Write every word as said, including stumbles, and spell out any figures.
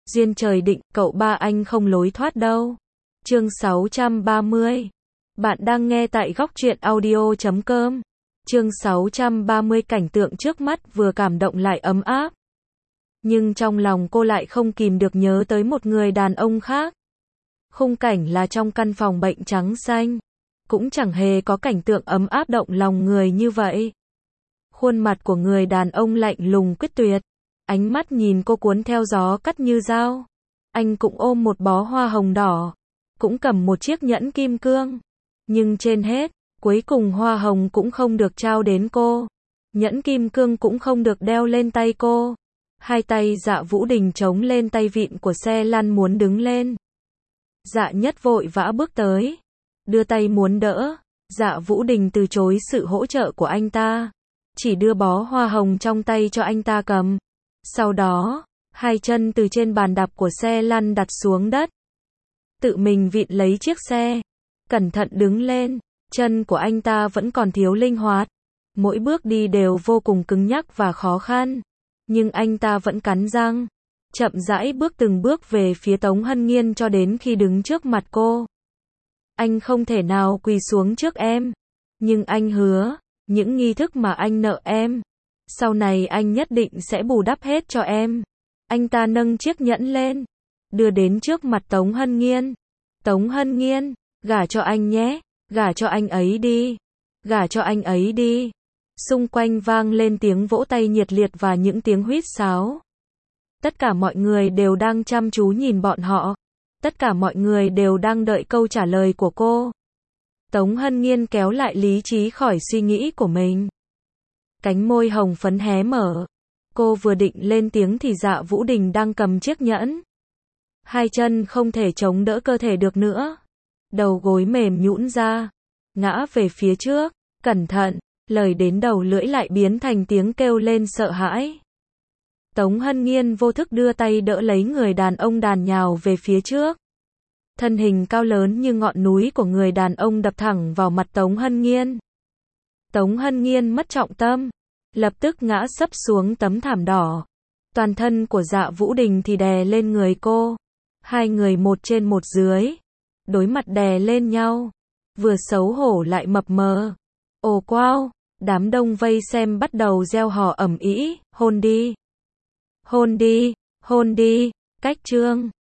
Duyên trời định, cậu ba anh không lối thoát đâu. Chương sáu trăm ba mươi. Bạn đang nghe tại góc truyện audio chấm com. Chương sáu trăm ba mươi. Cảnh tượng trước mắt vừa cảm động lại ấm áp. Nhưng trong lòng cô lại không kìm được nhớ tới một người đàn ông khác. Khung cảnh là trong căn phòng bệnh trắng xanh. Cũng chẳng hề có cảnh tượng ấm áp động lòng người như vậy. Khuôn mặt của người đàn ông lạnh lùng quyết tuyệt. Ánh mắt nhìn cô cuốn theo gió cắt như dao. Anh cũng ôm một bó hoa hồng đỏ. Cũng cầm một chiếc nhẫn kim cương. Nhưng trên hết, cuối cùng hoa hồng cũng không được trao đến cô. Nhẫn kim cương cũng không được đeo lên tay cô. Hai tay Dạ Vũ Đình chống lên tay vịn của xe lăn muốn đứng lên. Dạ Nhất vội vã bước tới. Đưa tay muốn đỡ. Dạ Vũ Đình từ chối sự hỗ trợ của anh ta. Chỉ đưa bó hoa hồng trong tay cho anh ta cầm. Sau đó, hai chân từ trên bàn đạp của xe lăn đặt xuống đất. Tự mình vịn lấy chiếc xe. Cẩn thận đứng lên. Chân của anh ta vẫn còn thiếu linh hoạt. Mỗi bước đi đều vô cùng cứng nhắc và khó khăn. Nhưng anh ta vẫn cắn răng. Chậm rãi bước từng bước về phía Tống Hân Nghiên cho đến khi đứng trước mặt cô. Anh không thể nào quỳ xuống trước em. Nhưng anh hứa, những nghi thức mà anh nợ em, sau này anh nhất định sẽ bù đắp hết cho em. Anh ta nâng chiếc nhẫn lên, đưa đến trước mặt Tống Hân Nghiên. Tống Hân Nghiên, gả cho anh nhé, gả cho anh ấy đi, gả cho anh ấy đi. Xung quanh vang lên tiếng vỗ tay nhiệt liệt và những tiếng huýt sáo. Tất cả mọi người đều đang chăm chú nhìn bọn họ. Tất cả mọi người đều đang đợi câu trả lời của cô. Tống Hân Nghiên kéo lại lý trí khỏi suy nghĩ của mình. Cánh môi hồng phấn hé mở. Cô vừa định lên tiếng thì Dạ Vũ Đình đang cầm chiếc nhẫn. Hai chân không thể chống đỡ cơ thể được nữa. Đầu gối mềm nhũn ra. Ngã về phía trước. Cẩn thận. Lời đến đầu lưỡi lại biến thành tiếng kêu lên sợ hãi. Tống Hân Nghiên vô thức đưa tay đỡ lấy người đàn ông đàn nhào về phía trước. Thân hình cao lớn như ngọn núi của người đàn ông đập thẳng vào mặt Tống Hân Nghiên. Tống Hân Nghiên mất trọng tâm, lập tức ngã sấp xuống tấm thảm đỏ. Toàn thân của Dạ Vũ Đình thì đè lên người cô. Hai người một trên một dưới, đối mặt đè lên nhau, vừa xấu hổ lại mập mờ. Ồ wow, đám đông vây xem bắt đầu reo hò ầm ĩ, hôn đi, hôn đi, hôn đi, cách chương.